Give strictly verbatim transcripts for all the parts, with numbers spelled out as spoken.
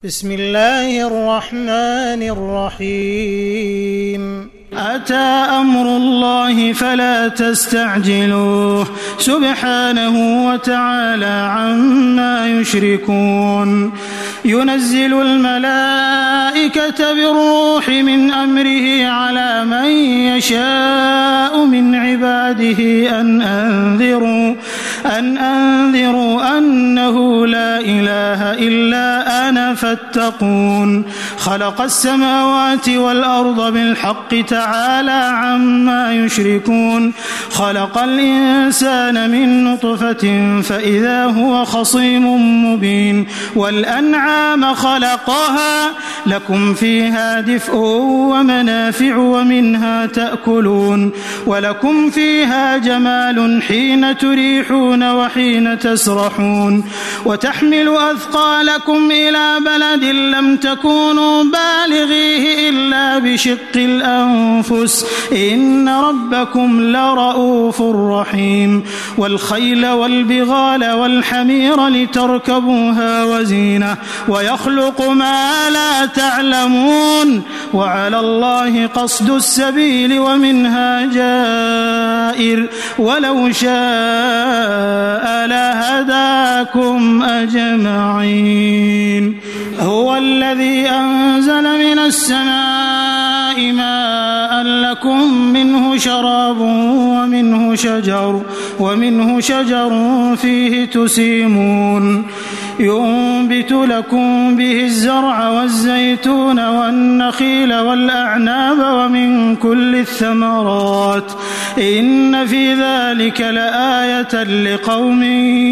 بسم الله الرحمن الرحيم أتى أمر الله فلا تستعجلوه سبحانه وتعالى عما يشركون ينزل الملائكة بالروح من أمره على من يشاء من عباده أن أنذروا أن أنذروا أنه لا إله إلا أنا فاتقون خلق السماوات والأرض بالحق تعالى عما يشركون خلق الإنسان من نطفة فإذا هو خصيم مبين والأنعام خلقها لكم فيها دفء ومنافع ومنها تأكلون ولكم فيها جمال حين تريحون وحين تسرحون وتحمل أثقالكم إلى بلد لم تكونوا بالغيه إلا بشق الأنفس إن ربكم لرؤوف رحيم والخيل والبغال والحمير لتركبوها وزينة ويخلق ما لا تعلمون وعلى الله قصد السبيل ومنها جائر ولو شاء لهداكم أجمعين هو الذي أنزل من السماء ماء لكم منه شراب ومنه شجر ومنه شجر فيه تسيمون ينبت لكم به الزرع والزيتون والنخيل والأعناب ومن كل الثمرات إن في ذلك لآية لقوم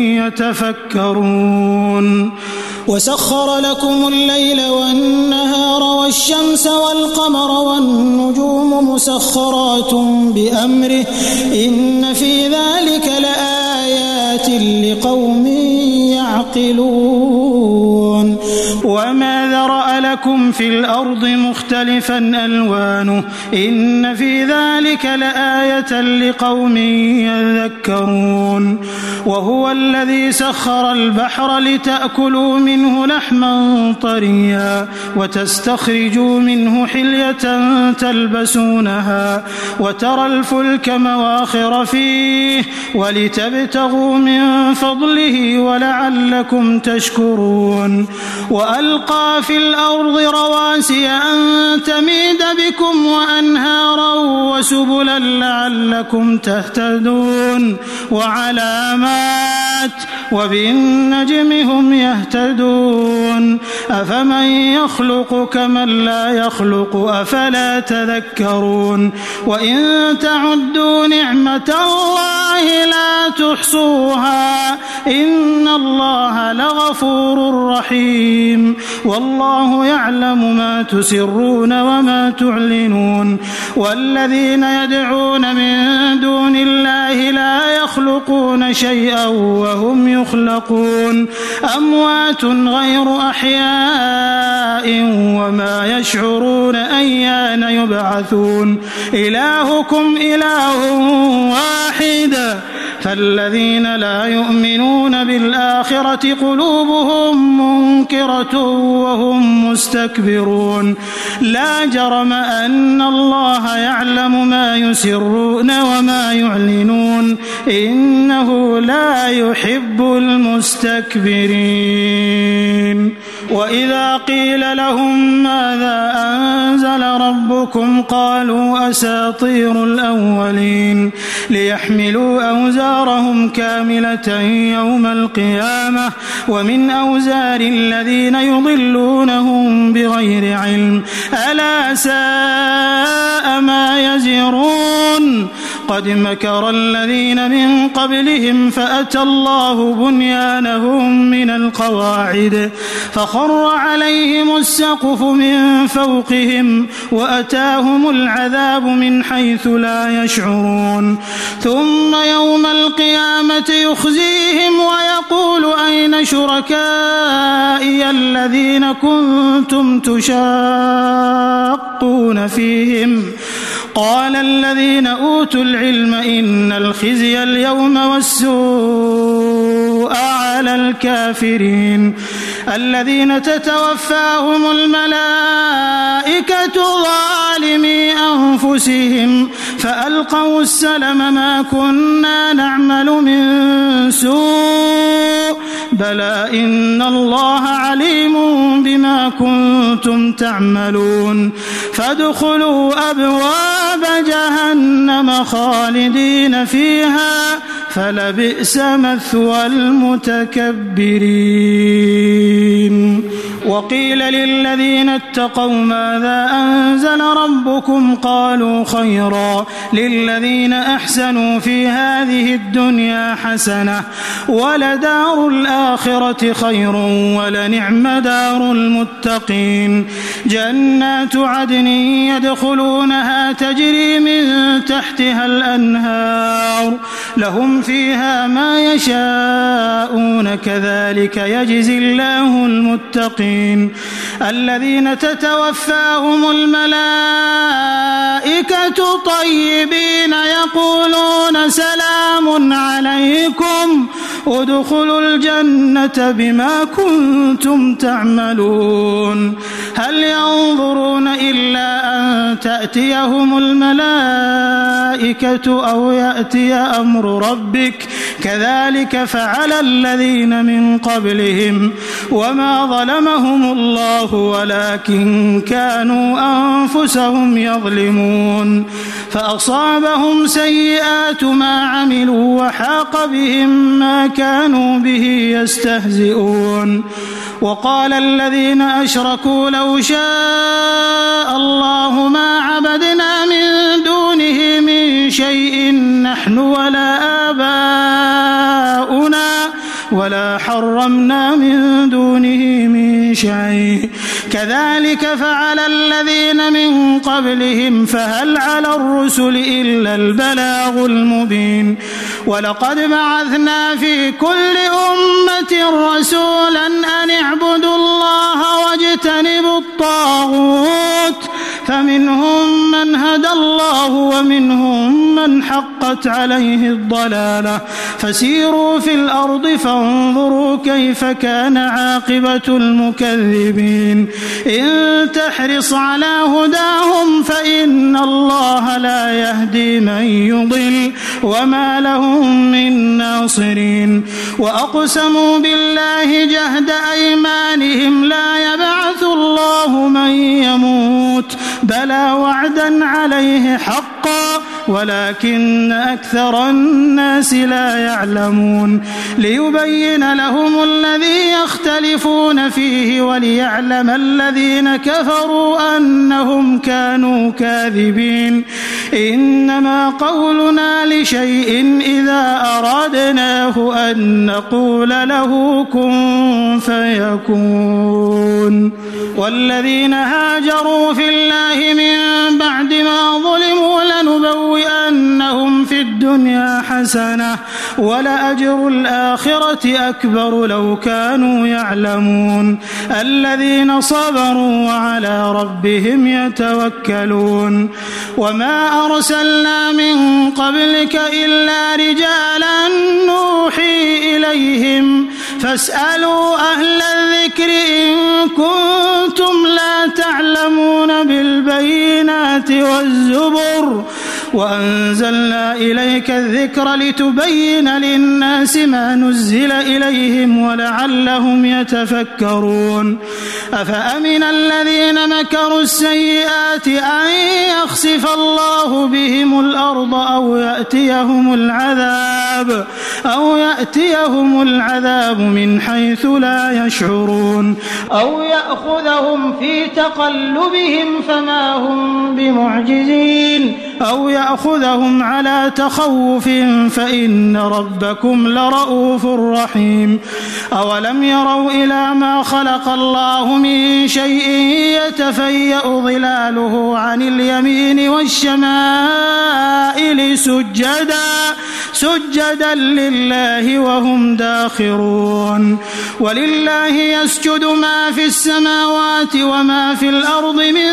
يتفكرون وسخر لكم الليل والنهار والشمس والقمر والنجوم مسخرات بأمره إن في ذلك لآيات لقوم يعقلون وما ذرأ لكم في الأرض مختلفا ألوانه إن في ذلك لآية لقوم يذكرون وهو الذي سخر البحر لتأكلوا منه لحما طريا وتستخرجوا منه حلية تلبسونها وترى الفلك مواخر فيه ولتبتغوا من فضله ولعلكم تشكرون وألقى في الأرض رواسي أن تميد بكم وأنهارا وسبلا لعلكم تهتدون وعلامات وبالنجم هم يهتدون أفمن يخلق كمن لا يخلق أفلا تذكرون وإن تعدوا نعمة الله لا تحصوها إن الله لغفور رحيم والله يعلم ما تسرون وما تعلنون والذين يدعون من دون الله لا يخلقون شيئا وهم يخلقون أموات غير أحياء وما يشعرون أيان يبعثون إلهكم إله واحد فالذين لا يؤمنون بالآخرة قلوبهم منكرة وهم مستكبرون لا جرم أن الله يعلم ما يسرون وما يعلنون إنه لا يحب المستكبرين وإذا قيل لهم ماذا أنزل ربكم قالوا أساطير الأولين ليحملوا أوزارهم كاملة يوم القيامة ومن أوزار الذين يضلونهم بغير علم ألا ساء ما يزرون قد مكر الذين من قبلهم فأتى الله بنيانهم من القواعد فخر عليهم السقف من فوقهم وأتاهم العذاب من حيث لا يشعرون ثم يوم القيامة يخزيهم ويقول أين شركائي الذين كنتم تشاقون فيهم قال الذين أوتوا العلم إن الخزي اليوم والسوء السوء على الكافرين الذين تتوفاهم الملائكة ظالمي أنفسهم فألقوا السلم ما كنا نعمل من سوء بلى إن الله عليم بما كنتم تعملون فادخلوا أبواب جهنم خالدين فيها فلبئس مثوى المتكبرين وقيل للذين اتقوا ماذا أنزل ربكم قالوا خيرا للذين أحسنوا في هذه الدنيا حسنة ولدار الآخرة خير ولنعم دار المتقين جنات عدن يدخلونها تجري من تحتها الأنهار لهم فيها ما يشاءون كذلك يجزي الله المتقين الذين تتوفاهم الملائكة طيبين يقولون سلام عليكم ادخلوا الجنة بما كنتم تعملون هل ينظرون إلا أن تأتيهم الملائكة أو يأتي أمر ربك كذلك فعل الذين من قبلهم وما ظلمهم الله ولكن كانوا أنفسهم يظلمون فأصابهم سيئات ما عملوا وحاق بهم ما كانوا به يستهزئون وقال الذين أشركوا لو شاء الله ما عبدنا من دونه من شيء نحن ولا آباؤنا ولا حرمنا من دونه من شيء كذلك فعل الذين من قبلهم فهل على الرسل إلا البلاغ المبين ولقد بعثنا في كل أمة رسولا أن اعبدوا الله واجتنبوا الطاغوت فمنهم من هدى الله ومنهم من حقت عليه الضلالة فسيروا في الأرض فانظروا كيف كان عاقبة المكذبين إن تحرص على هداهم فإن الله لا يهدي من يضل وما لهم من ناصرين وأقسموا بالله جهد أيمانهم لا يبعث الله من يموت بلى وعدا عليه حقا ولكن أكثر الناس لا يعلمون ليبين لهم الذي يختلفون فيه وليعلم الذين كفروا أنهم كانوا كاذبين إنما قولنا لشيء إذا أردناه أن نقول له كن فيكون والذين هاجروا في الله من بعد ما ظلموا لنبوئنهم في الدنيا حسنة ولأجر الآخرة أكبر لو كانوا يعلمون الذين صبروا وعلى ربهم يتوكلون وما أرسلنا من قبلك إلا رجالا نوحي إليهم فاسألوا أهل الذكر إن كنتم لا تعلمون بالبينات والزبر وأنزلنا إليك الذكر لتبين للناس ما نزل إليهم ولعلهم يتفكرون أفأمن الذين مكروا السيئات أن يخسف الله بهم الأرض أو يأتيهم العذاب أو يأتيهم العذاب من حيث لا يشعرون أو يأخذهم في تقلبهم فما هم بمعجزين أو يأخذهم على تخوف فإن ربكم لرؤوف رحيم أولم يروا إلى ما خلق الله من شيء يتفيأ ظلاله عن اليمين والشمائل سجدا سجدا لله وهم داخرون ولله يسجد ما في السماوات وما في الأرض من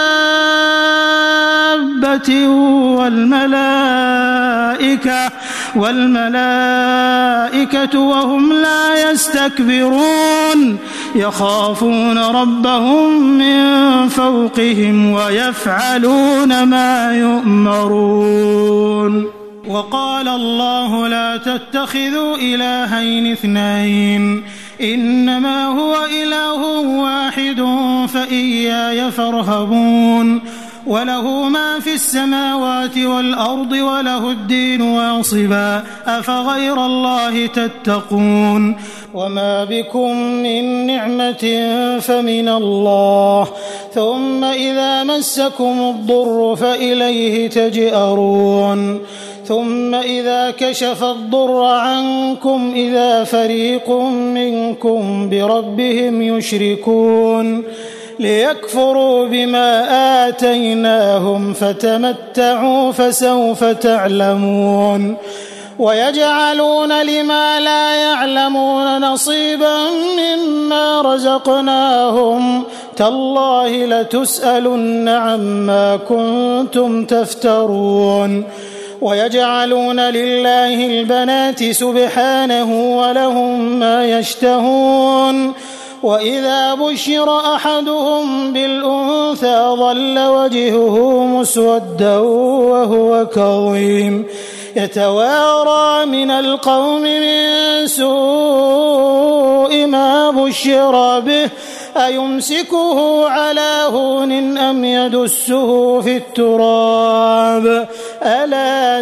دابة والملائكة والملائكة وهم لا يستكبرون يخافون ربهم من فوقهم ويفعلون ما يؤمرون. وقال الله لا تتخذوا إلهين اثنين إنما هو إله واحد فإياي فارهبون وله ما في السماوات والأرض وله الدين واصبا أفغير الله تتقون وما بكم من نعمة فمن الله ثم إذا مسكم الضر فإليه تجأرون ثم إذا كشف الضر عنكم إذا فريق منكم بربهم يشركون ليكفروا بما آتيناهم فتمتعوا فسوف تعلمون ويجعلون لما لا يعلمون نصيبا مما رزقناهم تالله لتسألن عما كنتم تفترون ويجعلون لله البنات سبحانه ولهم ما يشتهون وإذا بشر أحدهم بالأنثى ظل وجهه مسودا وهو كظيم يتوارى من القوم من سوء ما بشر به أيمسكه على هون أم يدسه في التراب ألا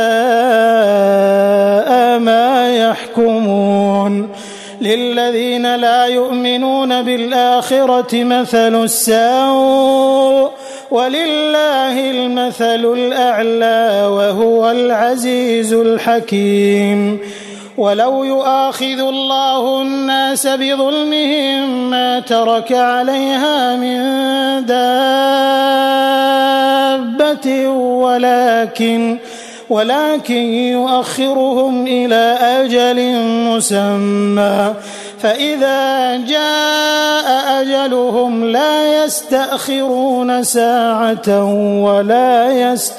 ساء ما يحكمون للذين لا يؤمنون بالآخرة مثل السوء ولله المثل الأعلى وهو العزيز الحكيم ولو يؤاخذ الله الناس بظلمهم ما ترك عليها من دابة ولكن ولكن يؤخرهم إلى أجل مسمى فإذا جاء أجلهم لا يستأخرون ساعة ولا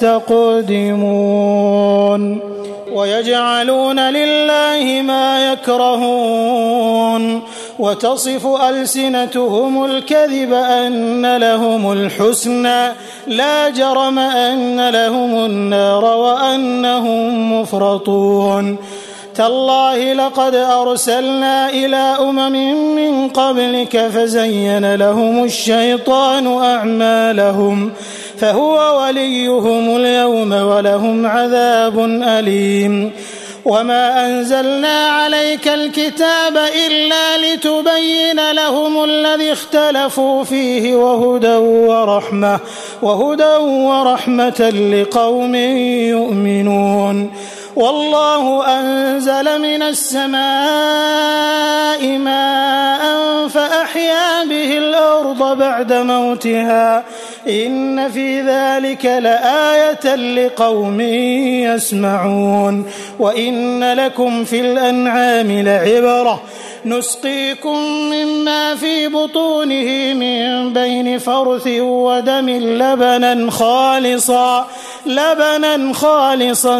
يستقدمون ويجعلون لله ما يكرهون وتصف ألسنتهم الكذب أن لهم الحسنى لا جرم أن لهم النار وأنهم مفرطون تالله لقد أرسلنا إلى أمم من قبلك فزين لهم الشيطان أعمالهم فهو وليهم اليوم ولهم عذاب أليم وما أنزلنا عليك الكتاب إلا لتبين لهم الذي اختلفوا فيه وهدى ورحمة وهدى ورحمة لقوم يؤمنون والله أنزل من السماء ماء فأحيا به الأرض بعد موتها إن في ذلك لآية لقوم يسمعون وإن لكم في الأنعام لعبرة نسقيكم مما في بطونه من بين فرث ودم لبنا خالصا لبنا خالصا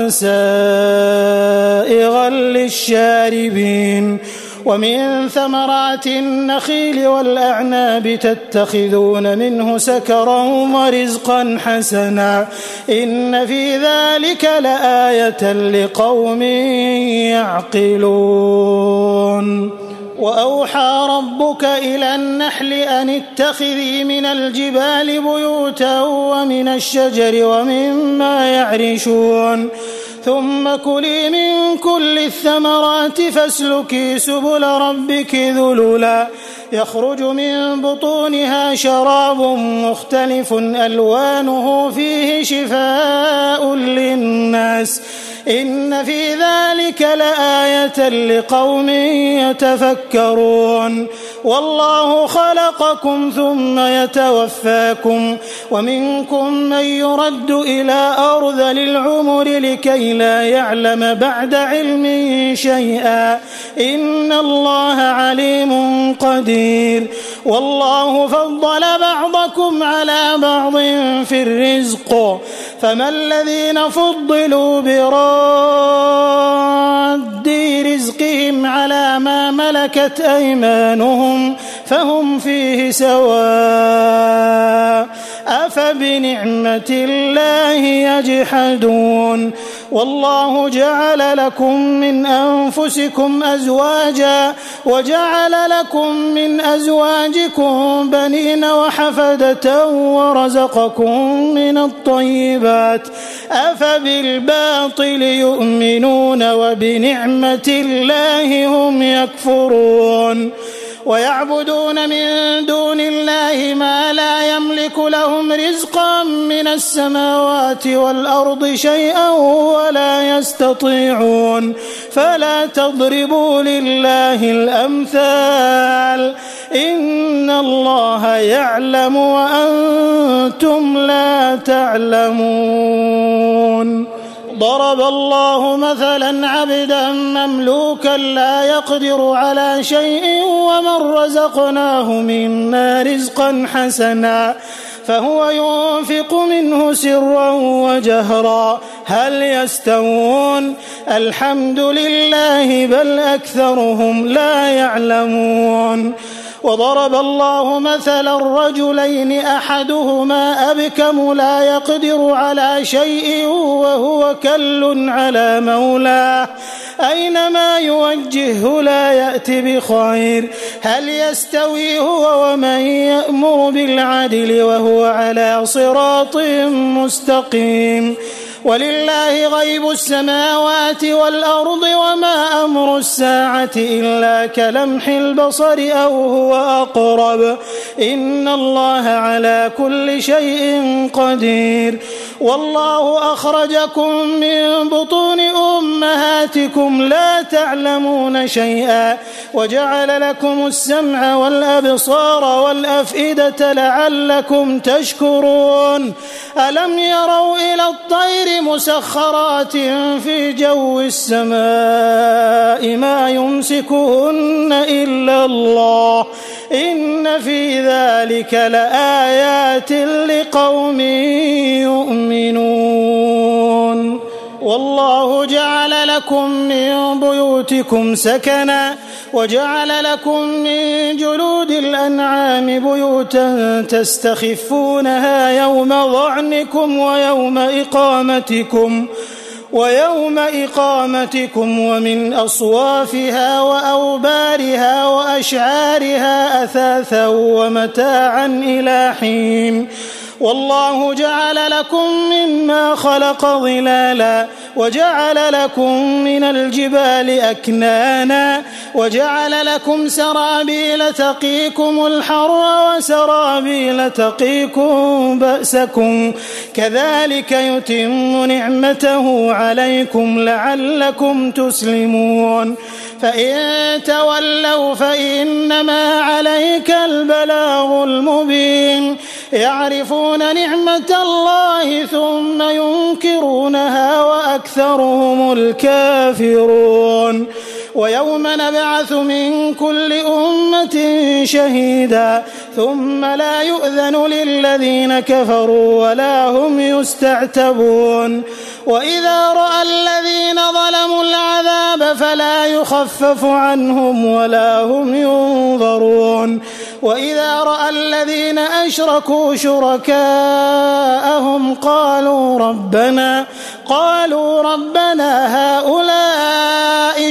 سائغا للشاربين ومن ثمرات النخيل والأعناب تتخذون منه سكرا ورزقا حسنا إن في ذلك لآية لقوم يعقلون وأوحى ربك إلى النحل أن اتخذي من الجبال بيوتا ومن الشجر ومما يعرشون ثم كلي من كل الثمرات فاسلكي سبل ربك ذللا يخرج من بطونها شراب مختلف ألوانه فيه شفاء للناس إن في ذلك لآية لقوم يتفكرون والله خلقكم ثم يتوفاكم ومنكم من يرد إلى أرذل العمر لكي لا يعلم بعد علم شيئا إن الله عليم قدير والله فضل بعضكم على بعض في الرزق فما الذين فضلوا براد رزقهم على ما ملكت أيمانهم فهم فيه سواء أفبنعمة الله يجحدون والله جعل لكم من أنفسكم أزواجا وجعل لكم من أزواجكم بنين وحفدة ورزقكم من الطيبات أفبالباطل يؤمنون وبنعمة الله هم يكفرون ويعبدون من دون الله ما لا يملك لهم رزقا من السماوات والأرض شيئا ولا يستطيعون فلا تضربوا لله الأمثال إن الله يعلم وأنتم لا تعلمون ضرب الله مثلا عبدا مملوكا لا يقدر على شيء ومن رزقناه منا رزقا حسنا فهو ينفق منه سرا وجهرا هل يستوون الحمد لله بل أكثرهم لا يعلمون وضرب الله مثلا رجلين أحدهما أبكم لا يقدر على شيء وهو كل على مولاه أينما يوجهه لا يأتي بخير هل يستوي هو ومن يأمر بالعدل وهو على صراط مستقيم ولله غيب السماوات والأرض وما أمر الساعة إلا كلمح البصر أو هو أقرب إن الله على كل شيء قدير والله أخرجكم من بطون أمهاتكم لا تعلمون شيئا وجعل لكم السمع والأبصار والأفئدة لعلكم تشكرون ألم يروا إلى الطير مسخرات في جو السماء ما يمسكهن إلا الله إن في ذلك لآيات لقوم يؤمنون والله جعل لكم من بيوتكم سكنا وجعل لكم من جلود الأنعام بيوتا تستخفونها يوم ظعنكم ويوم إقامتكم ويوم إقامتكم ومن أصوافها وأوبارها وأشعارها أثاثا ومتاعا إلى حين والله جعل لكم مما خلق ظلالا وجعل لكم من الجبال أكنانا وجعل لكم سرابيل تقيكم الحر وسرابيل تقيكم بأسكم كذلك يتم نعمته عليكم لعلكم تسلمون فإن تولوا فإنما عليك البلاغ المبين يعرفون نعمة الله ثم ينكرونها وأكثرهم الكافرون ويوم نبعث من كل أمة شهيدا ثم لا يؤذن للذين كفروا ولا هم يستعتبون وإذا رأى الذين ظلموا العذاب فلا يخفف عنهم ولا هم ينظرون وإذا رأى الذين أشركوا شركاءهم قالوا ربنا قالوا ربنا هؤلاء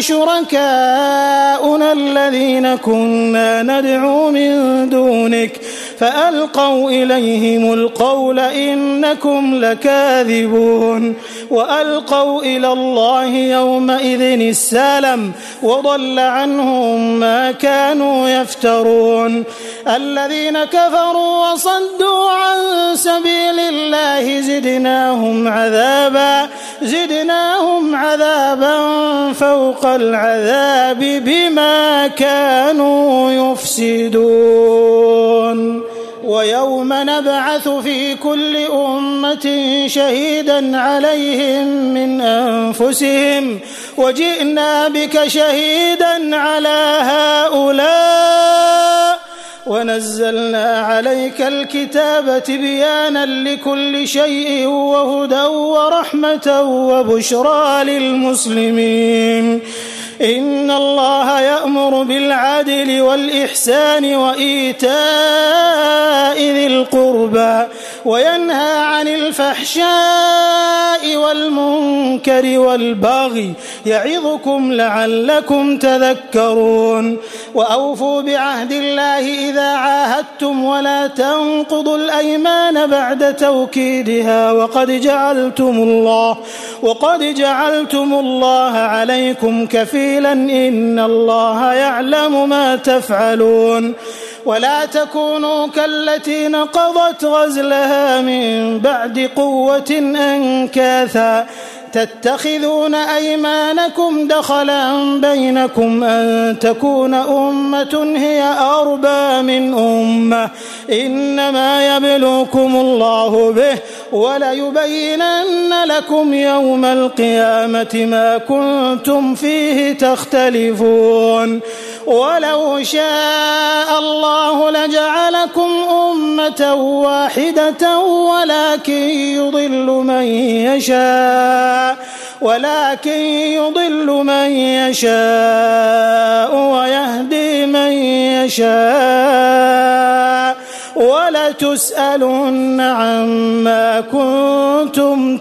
شركاؤنا الذين كنا ندعو من دونك فألقوا إليهم القول إنكم لكاذبون وألقوا إلى الله يومئذ السلم وضل عنهم ما كانوا يفترون الذين كفروا وصدوا عن سبيل الله زدناهم عذابا زدناهم عذابا فوق العذاب بما كانوا يفسدون ويوم نبعث في كل أمة شهيدا عليهم من أنفسهم وجئنا بك شهيدا على هؤلاء ونزلنا عليك الكتاب تبيانا لكل شيء وهدى ورحمة وبشرى للمسلمين. إن الله يأمر بالعدل والإحسان وإيتاء ذي القربى وينهى عن الفحشاء والمنكر والبغي يعظكم لعلكم تذكرون. وأوفوا بعهد الله إذا عاهدتم ولا تنقضوا الأيمان بعد توكيدها وقد جعلتم الله وقد جعلتم الله عليكم كفيلا إن الله يعلم ما تفعلون. ولا تكونوا كالتي نقضت غزلها من بعد قوة أنكاثا تتخذون أيمانكم دخلا بينكم أن تكون أمة هي أربى من أمة إنما يبلوكم الله به وليبينن لكم يوم القيامة ما كنتم فيه تختلفون. ولو شاء الله لجعلكم أمة واحدة ولكن يضل من يشاء ولكن يضل من يشاء ويهدي من يشاء ولتسألن عما كنتم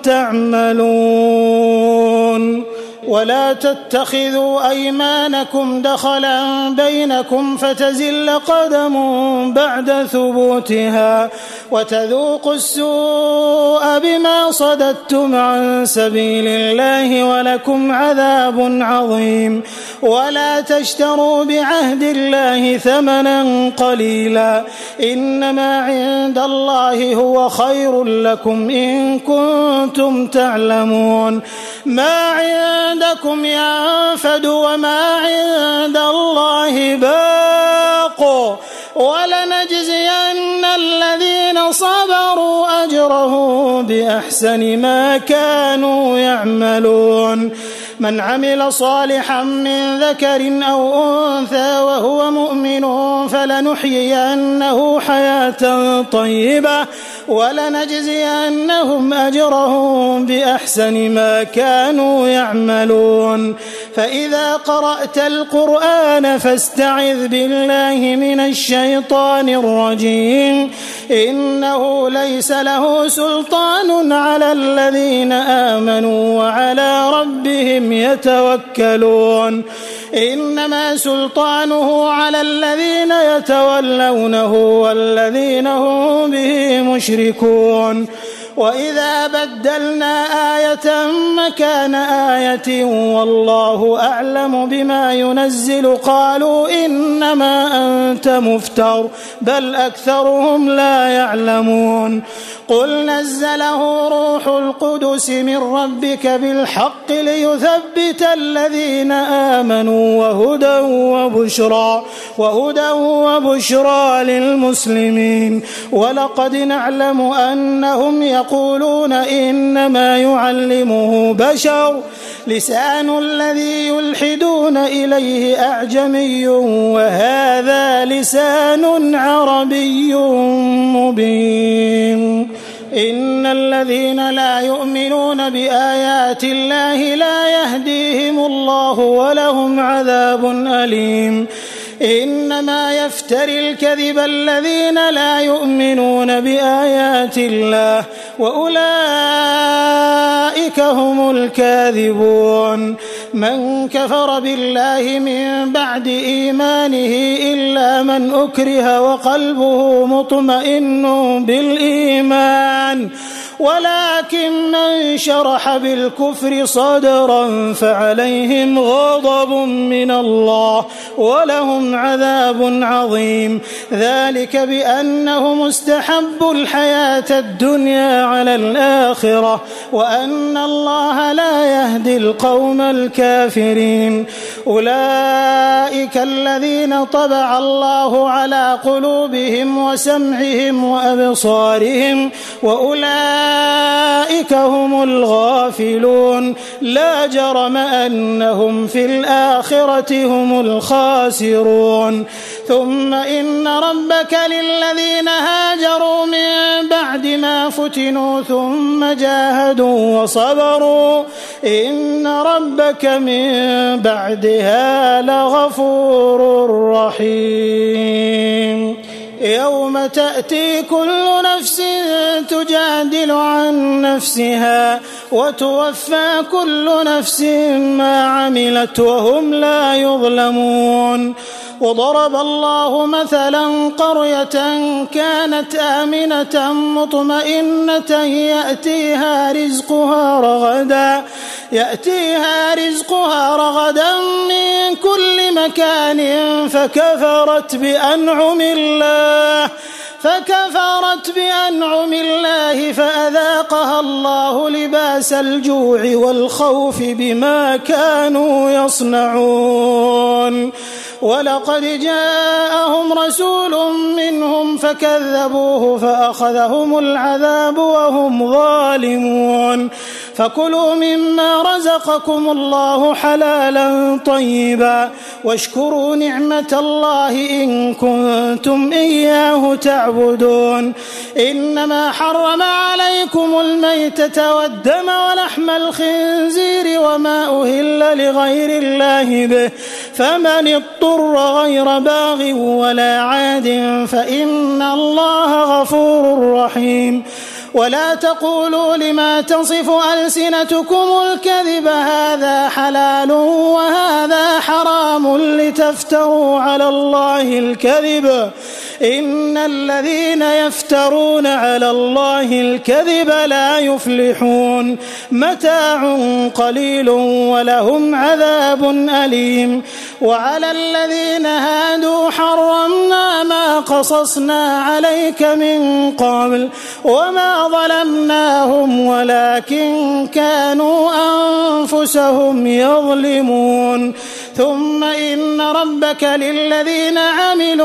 تعملون. ولا تتخذوا أيمانكم دخلا بينكم فتزل قدم بعد ثبوتها وتذوقوا السوء بما صددتم عن سبيل الله ولكم عذاب عظيم. ولا تشتروا بعهد الله ثمنا قليلا إنما عند الله هو خير لكم إن كنتم تعلمون. ما عندكم ينفد وما عند الله باق ولنجزين الذين صبروا أجرهم بأحسن ما كانوا يعملون. من عمل صالحا من ذكر أو أنثى وهو مؤمن فلنحيينه حياة طيبة ولنجزينهم أجرهم بأحسن ما كانوا يعملون. فإذا قرأت القرآن فاستعذ بالله من الشيطان الرجيم إنه ليس له سلطان على الذين آمنوا وعلى ربهم يتوكلون. إنما سلطانه على الذين يتولونه والذين هم به مشركون. وإذا بدلنا آية مكان آية والله أعلم بما ينزل قالوا إنما أنت مفتر بل أكثرهم لا يعلمون. قل نزله روح القدس من ربك بالحق ليثبت الذين آمنوا وهدى وبشرى وهدى وبشرى للمسلمين. ولقد نعلم أنهم يقولون إنما يعلمه بشر لسان الذي يلحدون إليه أعجمي وهذا لسان عربي مبين. إن الذين لا يؤمنون بآيات الله لا يهديهم الله ولهم عذاب أليم. إنما يفتري الكذب الذين لا يؤمنون بآيات الله وأولئك هم الكاذبون. من كفر بالله من بعد إيمانه إلا من أكره وقلبه مطمئن بالإيمان ولكن من شرح بالكفر صدرا فعليهم غضب من الله ولهم عذاب عظيم. ذلك بأنهم استحبوا الحياة الدنيا على الآخرة وأن الله لا يهدي القوم الكافرين. أولئك الذين طبع الله على قلوبهم وسمعهم وأبصارهم وأولئك أولئك هم الغافلون لا جرم أنهم في الآخرة هم الخاسرون ثم إن ربك للذين هاجروا من بعد ما فتنوا ثم جاهدوا وصبروا إن ربك من بعدها لغفور رحيم يوم تأتي كل نفس تجادل عن نفسها وتوفى كل نفس ما عملت وهم لا يظلمون وضرب الله مثلا قرية كانت آمنة مطمئنة يأتيها رزقها رغدا يأتيها رزقها رغدا من كل مكان فكفرت بأنعم الله فكفرت بأنعم الله فأذاقها الله لباس الجوع والخوف بما كانوا يصنعون ولقد جاءهم رسول منهم فكذبوه فأخذهم العذاب وهم ظالمون فكلوا مما رزقكم الله حلالا طيبا واشكروا نعمة الله إن كنتم إياه تعبدون إنما حرم عليكم الميتة والدم ولحم الخنزير وما أهل لغير الله به فمن اضطر غير باغ ولا عاد فإن الله غفور رحيم ولا تقولوا لما تصف ألسنتكم الكذب هذا حلال وهذا حرام لتفتروا على الله الكذب إن الذين يفترون على الله الكذب لا يفلحون متاع قليل ولهم عذاب أليم وعلى الذين هادوا حرمنا ما قصصنا عليك من قبل وما ظلمناهم ولكن كانوا أنفسهم يظلمون ثم إن ربك للذين عملوا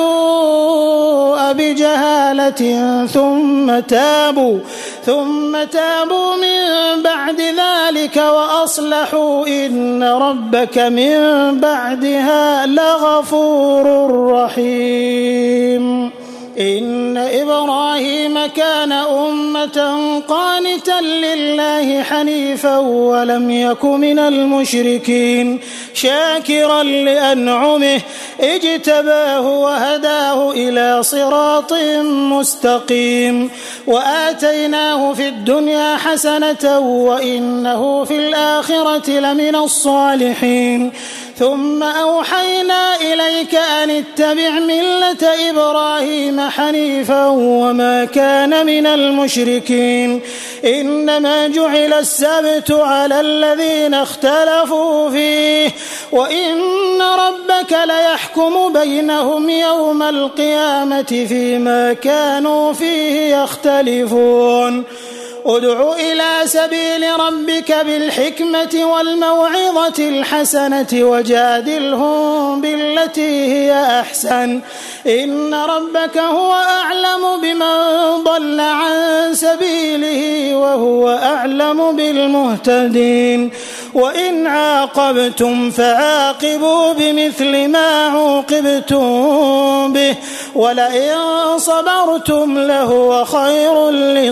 السوء بجهالة ثم تابوا ثم تابوا من بعد ذلك وأصلحوا إن ربك من بعدها لغفور رحيم إن إبراهيم كان أمة قانتا لله حنيفا ولم يك من المشركين شاكرا لأنعمه اجتباه وهداه إلى صراط مستقيم وآتيناه في الدنيا حسنة وإنه في الآخرة لمن الصالحين ثم أوحينا إليك أن اتبع ملة إبراهيم حنيفا وما كان من المشركين إنما جعل السبت على الذين اختلفوا فيه وإن ربك ليحكم بينهم يوم القيامة فيما كانوا فيه يختلفون ادع إلى سبيل ربك بالحكمة والموعظة الحسنة وجادلهم بالتي هي أحسن إن ربك هو أعلم بمن ضل عن سبيله وهو أعلم بالمهتدين وإن عاقبتم فعاقبوا بمثل ما عوقبتم به ولئن صبرتم لهو خير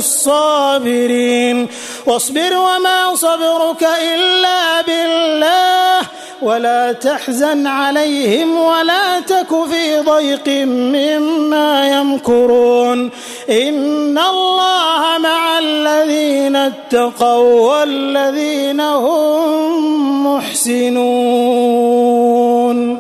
للصابرين واصبر وما صبرك إلا بالله ولا تحزن عليهم ولا تك في ضيق مما يمكرون إن الله مع الذين اتقوا والذين هم محسنون